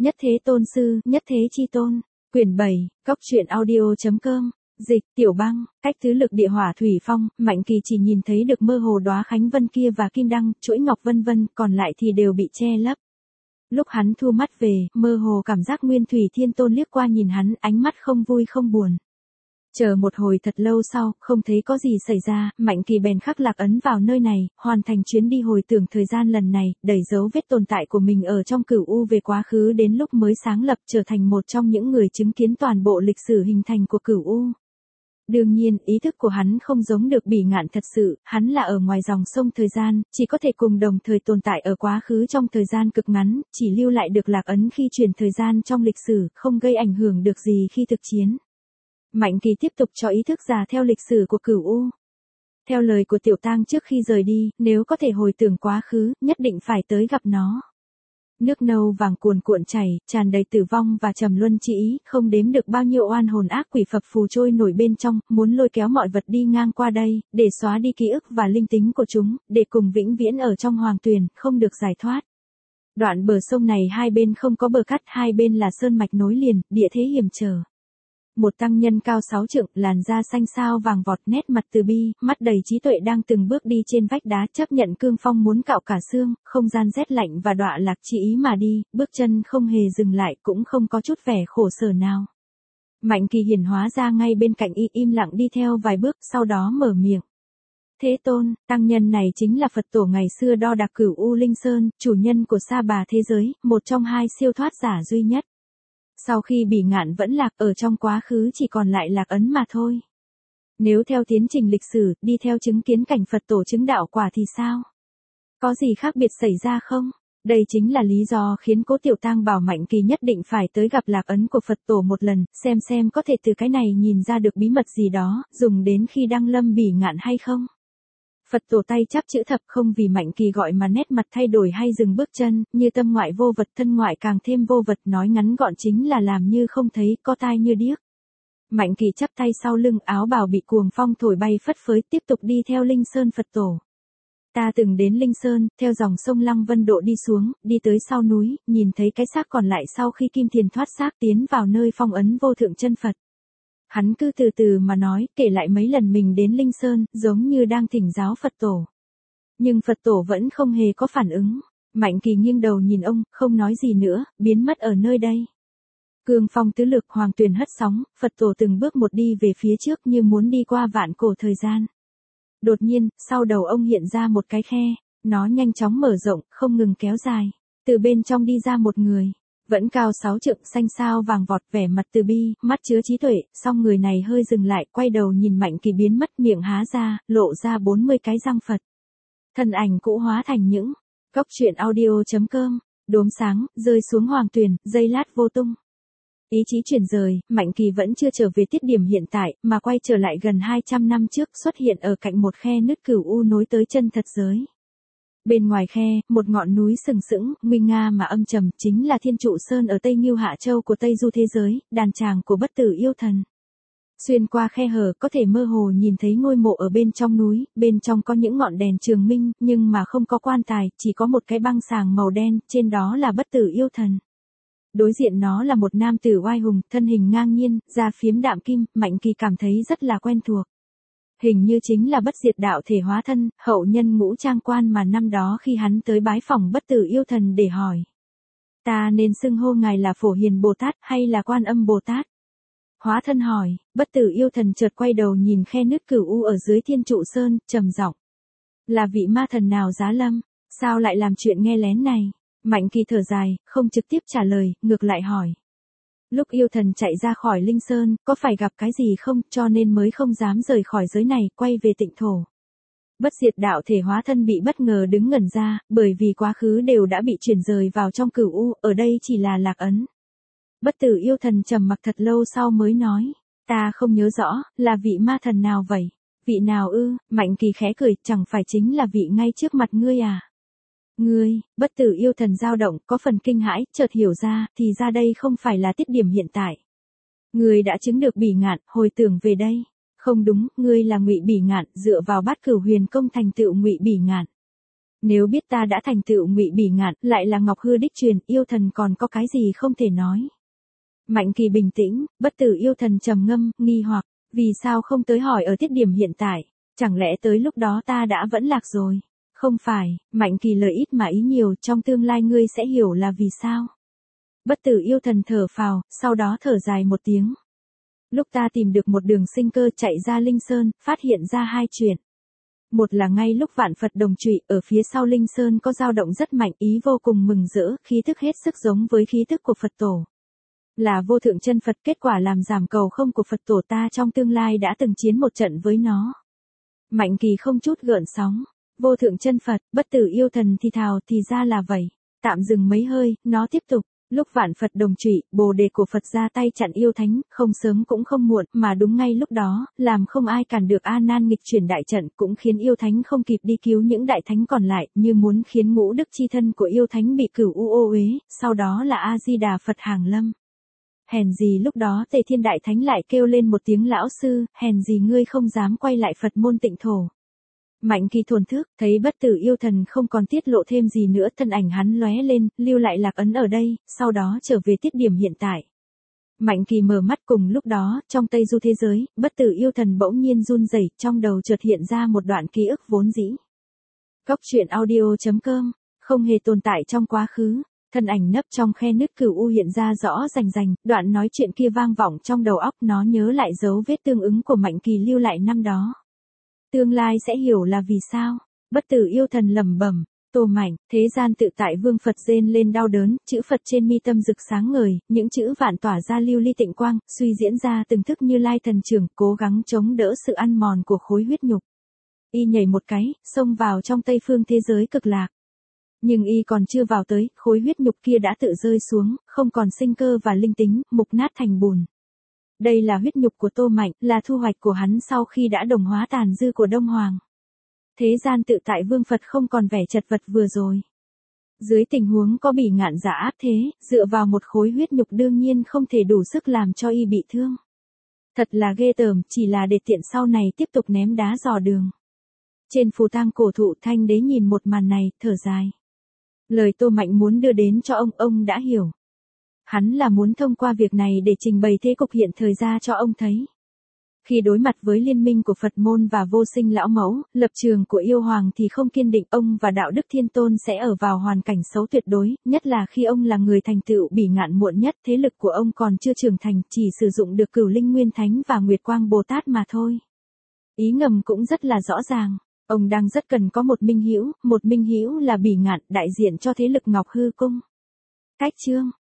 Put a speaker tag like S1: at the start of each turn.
S1: Nhất Thế Tôn Sư, Nhất Thế Chi Tôn. Quyển 7, Cóc truyện audio.com. Dịch, Tiểu Băng, cách tứ lực địa hỏa thủy phong, Mạnh Kỳ chỉ nhìn thấy được mơ hồ đóa khánh vân kia và kim đăng, chuỗi ngọc vân vân, còn lại thì đều bị che lấp. Lúc hắn thu mắt về, mơ hồ cảm giác Nguyên Thủy Thiên Tôn liếc qua nhìn hắn, ánh mắt không vui không buồn. Chờ một hồi thật lâu sau, không thấy có gì xảy ra, Mạnh Kỳ bèn khắc lạc ấn vào nơi này, hoàn thành chuyến đi hồi tưởng thời gian lần này, đẩy dấu vết tồn tại của mình ở trong cửu u về quá khứ đến lúc mới sáng lập, trở thành một trong những người chứng kiến toàn bộ lịch sử hình thành của cửu u. Đương nhiên, ý thức của hắn không giống được Bỉ Ngạn thật sự, hắn là ở ngoài dòng sông thời gian, chỉ có thể cùng đồng thời tồn tại ở quá khứ trong thời gian cực ngắn, chỉ lưu lại được lạc ấn khi chuyển thời gian trong lịch sử, không gây ảnh hưởng được gì khi thực chiến. Mạnh Kỳ tiếp tục cho ý thức dà theo lịch sử của cửu u. Theo lời của Tiểu Tang trước khi rời đi, nếu có thể hồi tưởng quá khứ, nhất định phải tới gặp nó. Nước nâu vàng cuồn cuộn chảy, tràn đầy tử vong và trầm luân chi ý, không đếm được bao nhiêu oan hồn ác quỷ phập phù trôi nổi bên trong, muốn lôi kéo mọi vật đi ngang qua đây, để xóa đi ký ức và linh tính của chúng, để cùng vĩnh viễn ở trong hoàng tuyền, không được giải thoát. Đoạn bờ sông này hai bên không có bờ cắt, hai bên là sơn mạch nối liền, địa thế hiểm trở. Một tăng nhân cao 6 trượng, làn da xanh xao vàng vọt, nét mặt từ bi, mắt đầy trí tuệ đang từng bước đi trên vách đá, chấp nhận cương phong muốn cạo cả xương, không gian rét lạnh và đọa lạc chi ý mà đi, bước chân không hề dừng lại, cũng không có chút vẻ khổ sở nào. Mạnh Kỳ hiển hóa ra ngay bên cạnh y, im lặng đi theo vài bước, sau đó mở miệng. Thế Tôn, tăng nhân này chính là Phật tổ ngày xưa đo đạc cửu u Linh Sơn, chủ nhân của Sa Bà thế giới, một trong hai siêu thoát giả duy nhất. Sau khi Bỉ Ngạn vẫn lạc, ở trong quá khứ chỉ còn lại lạc ấn mà thôi. Nếu theo tiến trình lịch sử, đi theo chứng kiến cảnh Phật tổ chứng đạo quả thì sao? Có gì khác biệt xảy ra không? Đây chính là lý do khiến Cố Tiểu Tang bảo Mạnh Kỳ nhất định phải tới gặp lạc ấn của Phật tổ một lần, xem có thể từ cái này nhìn ra được bí mật gì đó, dùng đến khi đăng lâm Bỉ Ngạn hay không? Phật tổ tay chắp chữ thập, không vì Mạnh Kỳ gọi mà nét mặt thay đổi hay dừng bước chân, như tâm ngoại vô vật thân ngoại càng thêm vô vật, nói ngắn gọn chính là làm như không thấy, co tai như điếc. Mạnh Kỳ chắp tay sau lưng, áo bào bị cuồng phong thổi bay phất phới, tiếp tục đi theo Linh Sơn Phật tổ. Ta từng đến Linh Sơn, theo dòng sông Lăng Vân Độ đi xuống, đi tới sau núi, nhìn thấy cái xác còn lại sau khi Kim Thiền thoát xác tiến vào nơi phong ấn vô thượng chân Phật. Hắn cứ từ từ mà nói, kể lại mấy lần mình đến Linh Sơn, giống như đang thỉnh giáo Phật tổ. Nhưng Phật tổ vẫn không hề có phản ứng. Mạnh Kỳ nghiêng đầu nhìn ông, không nói gì nữa, biến mất ở nơi đây. Cương phong tứ lực, hoàng tuyền hất sóng, Phật tổ từng bước một đi về phía trước như muốn đi qua vạn cổ thời gian. Đột nhiên, sau đầu ông hiện ra một cái khe, nó nhanh chóng mở rộng, không ngừng kéo dài. Từ bên trong đi ra một người. Vẫn cao 6 trượng, xanh xao vàng vọt, vẻ mặt từ bi, mắt chứa trí tuệ, song người này hơi dừng lại, quay đầu nhìn Mạnh Kỳ biến mất, miệng há ra, lộ ra 40 cái răng Phật. Thân ảnh cũ hóa thành những Cóc truyện audio.com, đốm sáng, rơi xuống hoàng tuyền, giây lát vô tung. Ý chí chuyển rời, Mạnh Kỳ vẫn chưa trở về tiết điểm hiện tại, mà quay trở lại gần 200 năm trước, xuất hiện ở cạnh một khe nứt cửu u nối tới chân thật giới. Bên ngoài khe, một ngọn núi sừng sững, nguy nga mà âm trầm, chính là Thiên Trụ Sơn ở Tây Ngưu Hạ Châu của Tây Du thế giới, đàn tràng của bất tử yêu thần. Xuyên qua khe hở, có thể mơ hồ nhìn thấy ngôi mộ ở bên trong núi, bên trong có những ngọn đèn trường minh, nhưng mà không có quan tài, chỉ có một cái băng sàng màu đen, trên đó là bất tử yêu thần. Đối diện nó là một nam tử oai hùng, thân hình ngang nhiên, da phiếm đạm kim, Mạnh Kỳ cảm thấy rất là quen thuộc. Hình như chính là bất diệt đạo thể hóa thân, hậu nhân Ngũ Trang Quan mà năm đó khi hắn tới bái phỏng bất tử yêu thần để hỏi. Ta nên xưng hô ngài là Phổ Hiền Bồ Tát hay là Quan Âm Bồ Tát? Hóa thân hỏi, bất tử yêu thần chợt quay đầu nhìn khe nứt cửu u ở dưới Thiên Trụ Sơn, trầm giọng. Là vị ma thần nào giá lâm? Sao lại làm chuyện nghe lén này? Mạnh Kỳ thở dài, không trực tiếp trả lời, ngược lại hỏi. Lúc yêu thần chạy ra khỏi Linh Sơn, có phải gặp cái gì không, cho nên mới không dám rời khỏi giới này, quay về Tịnh thổ. Bất diệt đạo thể hóa thân bị bất ngờ đứng ngẩn ra, bởi vì quá khứ đều đã bị chuyển rời vào trong cửu u, ở đây chỉ là lạc ấn. Bất tử yêu thần trầm mặc thật lâu sau mới nói, ta không nhớ rõ, là vị ma thần nào vậy? Vị nào ư? Mạnh Kỳ khẽ cười, chẳng phải chính là vị ngay trước mặt ngươi à? Ngươi, bất tử yêu thần dao động, có phần kinh hãi, chợt hiểu ra, thì ra đây không phải là tiết điểm hiện tại. Ngươi đã chứng được Bỉ Ngạn, hồi tưởng về đây. Không đúng, ngươi là Ngụy Bỉ Ngạn, dựa vào Bát Cửu Huyền công thành tựu Ngụy Bỉ Ngạn. Nếu biết ta đã thành tựu Ngụy Bỉ Ngạn, lại là Ngọc Hư đích truyền, yêu thần còn có cái gì không thể nói. Mạnh Kỳ bình tĩnh, Bất Tử yêu thần trầm ngâm, nghi hoặc, vì sao không tới hỏi ở tiết điểm hiện tại, chẳng lẽ tới lúc đó ta đã vẫn lạc rồi? Không phải, Mạnh Kỳ lời ít mà ý nhiều, trong tương lai ngươi sẽ hiểu là vì sao. Bất Tử yêu thần thở phào, sau đó thở dài một tiếng. Lúc ta tìm được một đường sinh cơ chạy ra Linh Sơn, phát hiện ra hai chuyện. Một là ngay lúc vạn Phật đồng trụy, ở phía sau Linh Sơn có dao động rất mạnh, ý vô cùng mừng rỡ, khí thức hết sức giống với khí thức của Phật tổ. Là vô thượng chân Phật, kết quả làm giảm cầu không của Phật tổ ta trong tương lai đã từng chiến một trận với nó. Mạnh Kỳ không chút gợn sóng. Vô thượng chân Phật, Bất Tử yêu thần thì thào, thì ra là vậy. Tạm dừng mấy hơi, nó tiếp tục. Lúc vạn Phật đồng trụy, Bồ đề của Phật ra tay chặn yêu thánh, không sớm cũng không muộn, mà đúng ngay lúc đó, làm không ai cản được A Nan nghịch chuyển đại trận, cũng khiến yêu thánh không kịp đi cứu những đại thánh còn lại, như muốn khiến ngũ đức chi thân của yêu thánh bị cửu u ô uế, sau đó là A Di Đà Phật hàng lâm. Hèn gì lúc đó Tề Thiên đại thánh lại kêu lên một tiếng lão sư, hèn gì ngươi không dám quay lại Phật môn Tịnh thổ. Mạnh Kỳ thổn thức, thấy Bất Tử yêu thần không còn tiết lộ thêm gì nữa, thân ảnh hắn lóe lên, lưu lại lạc ấn ở đây, sau đó trở về tiết điểm hiện tại. Mạnh Kỳ mở mắt, cùng lúc đó, trong Tây Du thế giới, Bất Tử yêu thần bỗng nhiên run rẩy, trong đầu chợt hiện ra một đoạn ký ức vốn dĩ. Cốc truyện audio.com, không hề tồn tại trong quá khứ. Thân ảnh nấp trong khe nứt cửu u hiện ra rõ rành rành, đoạn nói chuyện kia vang vọng trong đầu óc, nó nhớ lại dấu vết tương ứng của Mạnh Kỳ lưu lại năm đó. Tương lai sẽ hiểu là vì sao. Bất Tử yêu thần lẩm bẩm, Tô Mạnh, thế gian tự tại vương Phật rên lên đau đớn, chữ Phật trên mi tâm rực sáng ngời, những chữ vạn tỏa ra lưu ly tịnh quang, suy diễn ra từng thức Như Lai thần trưởng, cố gắng chống đỡ sự ăn mòn của khối huyết nhục. Y nhảy một cái, xông vào trong Tây phương thế giới cực lạc. Nhưng y còn chưa vào tới, khối huyết nhục kia đã tự rơi xuống, không còn sinh cơ và linh tính, mục nát thành bùn. Đây là huyết nhục của Tô Mạnh, là thu hoạch của hắn sau khi đã đồng hóa tàn dư của Đông Hoàng. Thế gian tự tại vương Phật không còn vẻ chật vật vừa rồi. Dưới tình huống có Bỉ Ngạn giả áp thế, dựa vào một khối huyết nhục đương nhiên không thể đủ sức làm cho y bị thương. Thật là ghê tởm, chỉ là để tiện sau này tiếp tục ném đá dò đường. Trên phù tang cổ thụ, Thanh Đế nhìn một màn này, thở dài. Lời Tô Mạnh muốn đưa đến cho ông đã hiểu. Hắn là muốn thông qua việc này để trình bày thế cục hiện thời ra cho ông thấy. Khi đối mặt với liên minh của Phật môn và vô sinh lão mẫu, lập trường của yêu hoàng thì không kiên định, ông và đạo đức thiên tôn sẽ ở vào hoàn cảnh xấu tuyệt đối, nhất là khi ông là người thành tựu Bỉ Ngạn muộn nhất, thế lực của ông còn chưa trưởng thành, chỉ sử dụng được Cửu Linh Nguyên Thánh và Nguyệt Quang Bồ Tát mà thôi. Ý ngầm cũng rất là rõ ràng. Ông đang rất cần có một minh hữu là Bỉ Ngạn, đại diện cho thế lực Ngọc Hư Cung. Cách chương